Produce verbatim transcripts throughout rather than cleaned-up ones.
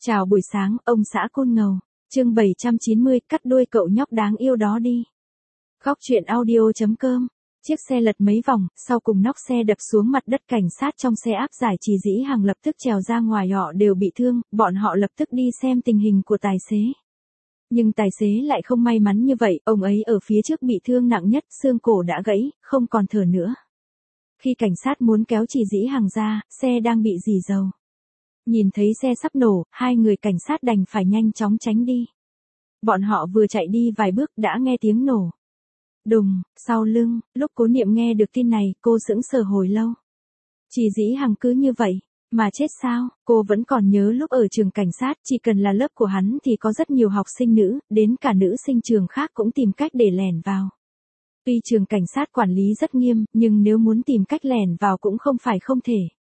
Chào buổi sáng, ông xã Côn Ngầu. Chương bảy trăm chín mươi, cắt đuôi cậu nhóc đáng yêu đó đi. Góc truyện audio chấm com. Chiếc xe lật mấy vòng, sau cùng nóc xe đập xuống mặt đất, cảnh sát trong xe áp giải Trì Dĩ Hằng lập tức trèo ra ngoài, họ đều bị thương, bọn họ lập tức đi xem tình hình của tài xế. Nhưng tài xế lại không may mắn như vậy, ông ấy ở phía trước bị thương nặng nhất, xương cổ đã gãy, không còn thở nữa. Khi cảnh sát muốn kéo Trì Dĩ Hằng ra, xe đang bị rỉ dầu. Nhìn thấy xe sắp nổ, hai người cảnh sát đành phải nhanh chóng tránh đi. Bọn họ vừa chạy đi vài bước đã nghe tiếng nổ. Đùng, sau lưng, lúc Cố Niệm nghe được tin này, cô sững sờ hồi lâu. Trì Dĩ Hằng cứ như vậy, mà chết sao? Cô vẫn còn nhớ lúc ở trường cảnh sát, chỉ cần là lớp của hắn thì có rất nhiều học sinh nữ, đến cả nữ sinh trường khác cũng tìm cách để lẻn vào. Tuy trường cảnh sát quản lý rất nghiêm, nhưng nếu muốn tìm cách lẻn vào cũng không phải không thể.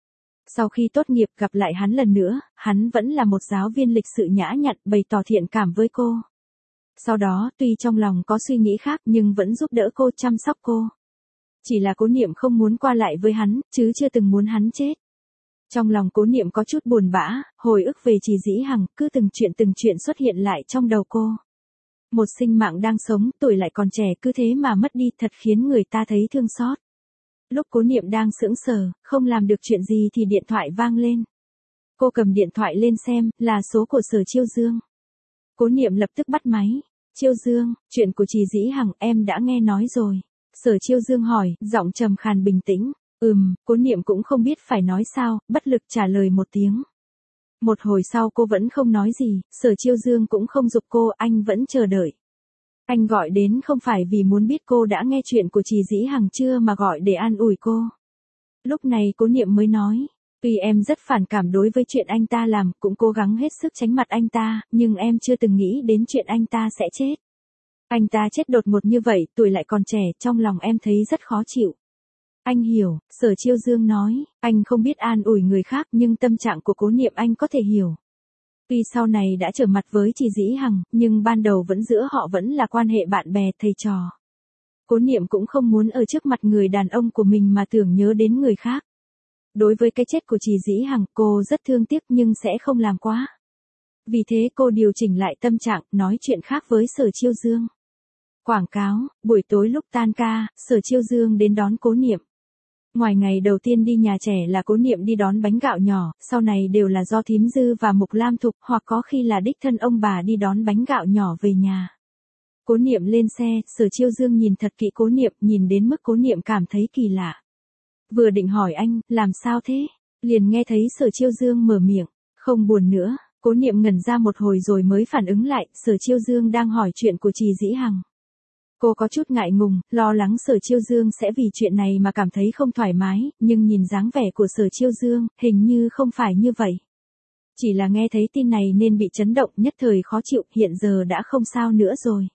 Sau khi tốt nghiệp gặp lại hắn lần nữa, hắn vẫn là một giáo viên lịch sự nhã nhặn, bày tỏ thiện cảm với cô. Sau đó, tuy trong lòng có suy nghĩ khác nhưng vẫn giúp đỡ cô, chăm sóc cô. Chỉ là Cố Niệm không muốn qua lại với hắn, chứ chưa từng muốn hắn chết. Trong lòng Cố Niệm có chút buồn bã, hồi ức về Trì Dĩ Hằng, cứ từng chuyện từng chuyện xuất hiện lại trong đầu cô. Một sinh mạng đang sống, tuổi lại còn trẻ, cứ thế mà mất đi, thật khiến người ta thấy thương xót. Lúc Cố Niệm đang sững sờ, không làm được chuyện gì thì điện thoại vang lên. Cô cầm điện thoại lên xem, là số của Sở Chiêu Dương. Cố Niệm lập tức bắt máy. Chiêu Dương, chuyện của Trì Dĩ Hằng em đã nghe nói rồi. Sở Chiêu Dương hỏi, giọng trầm khàn bình tĩnh. Ừm, Cố Niệm cũng không biết phải nói sao, bất lực trả lời một tiếng. Một hồi sau cô vẫn không nói gì, Sở Chiêu Dương cũng không giục cô, anh vẫn chờ đợi. Anh gọi đến không phải vì muốn biết cô đã nghe chuyện của Trì Dĩ Hằng chưa mà gọi để an ủi cô. Lúc này Cố Niệm mới nói, tuy em rất phản cảm đối với chuyện anh ta làm, cũng cố gắng hết sức tránh mặt anh ta, nhưng em chưa từng nghĩ đến chuyện anh ta sẽ chết. Anh ta chết đột ngột như vậy, tuổi lại còn trẻ, trong lòng em thấy rất khó chịu. Anh hiểu, Sở Chiêu Dương nói, anh không biết an ủi người khác nhưng tâm trạng của Cố Niệm anh có thể hiểu. Tuy sau này đã trở mặt với Trì Dĩ Hằng, nhưng ban đầu vẫn giữa họ vẫn là quan hệ bạn bè thầy trò. Cố Niệm cũng không muốn ở trước mặt người đàn ông của mình mà tưởng nhớ đến người khác. Đối với cái chết của Trì Dĩ Hằng, cô rất thương tiếc nhưng sẽ không làm quá. Vì thế cô điều chỉnh lại tâm trạng, nói chuyện khác với Sở Chiêu Dương. Quảng cáo, buổi tối lúc tan ca, Sở Chiêu Dương đến đón Cố Niệm. Ngoài ngày đầu tiên đi nhà trẻ là Cố Niệm đi đón bánh gạo nhỏ, sau này đều là do Thím Dư và Mục Lam Thục, hoặc có khi là đích thân ông bà đi đón bánh gạo nhỏ về nhà. Cố Niệm lên xe, Sở Chiêu Dương nhìn thật kỹ Cố Niệm, nhìn đến mức Cố Niệm cảm thấy kỳ lạ. Vừa định hỏi anh, làm sao thế? Liền nghe thấy Sở Chiêu Dương mở miệng, không buồn nữa. Cố Niệm ngẩn ra một hồi rồi mới phản ứng lại, Sở Chiêu Dương đang hỏi chuyện của Trì Dĩ Hằng. Cô có chút ngại ngùng, lo lắng Sở Chiêu Dương sẽ vì chuyện này mà cảm thấy không thoải mái, nhưng nhìn dáng vẻ của Sở Chiêu Dương, hình như không phải như vậy. Chỉ là nghe thấy tin này nên bị chấn động, nhất thời khó chịu, hiện giờ đã không sao nữa rồi.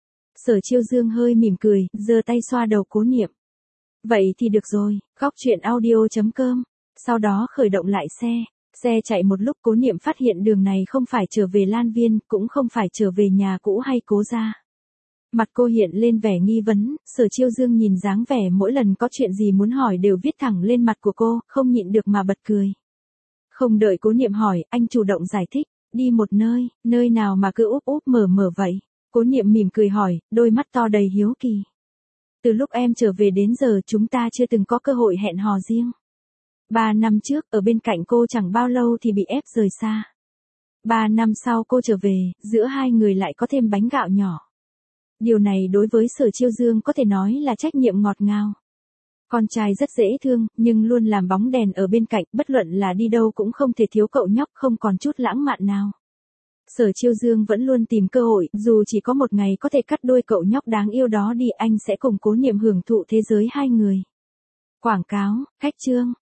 Sở Chiêu Dương hơi mỉm cười, giơ tay xoa đầu Cố Niệm. Vậy thì được rồi, góc truyện audio chấm com. Sau đó khởi động lại xe. Xe chạy một lúc Cố Niệm phát hiện đường này không phải trở về Lan Viên, cũng không phải trở về nhà cũ hay Cố gia. Mặt cô hiện lên vẻ nghi vấn, Sở Chiêu Dương nhìn dáng vẻ mỗi lần có chuyện gì muốn hỏi đều viết thẳng lên mặt của cô, không nhịn được mà bật cười. Không đợi Cố Niệm hỏi, anh chủ động giải thích, đi một nơi, nơi nào mà cứ úp úp mở mở vậy. Cố Niệm mỉm cười hỏi, đôi mắt to đầy hiếu kỳ. Từ lúc em trở về đến giờ chúng ta chưa từng có cơ hội hẹn hò riêng. Ba năm trước, ở bên cạnh cô chẳng bao lâu thì bị ép rời xa. Ba năm sau cô trở về, giữa hai người lại có thêm bánh gạo nhỏ. Điều này đối với Sở Chiêu Dương có thể nói là trách nhiệm ngọt ngào. Con trai rất dễ thương, nhưng luôn làm bóng đèn ở bên cạnh, bất luận là đi đâu cũng không thể thiếu cậu nhóc, không còn chút lãng mạn nào. Sở Chiêu Dương vẫn luôn tìm cơ hội, dù chỉ có một ngày có thể cắt đuôi cậu nhóc đáng yêu đó đi, anh sẽ cùng Cố Niệm hưởng thụ thế giới hai người. Quảng cáo, khách chương.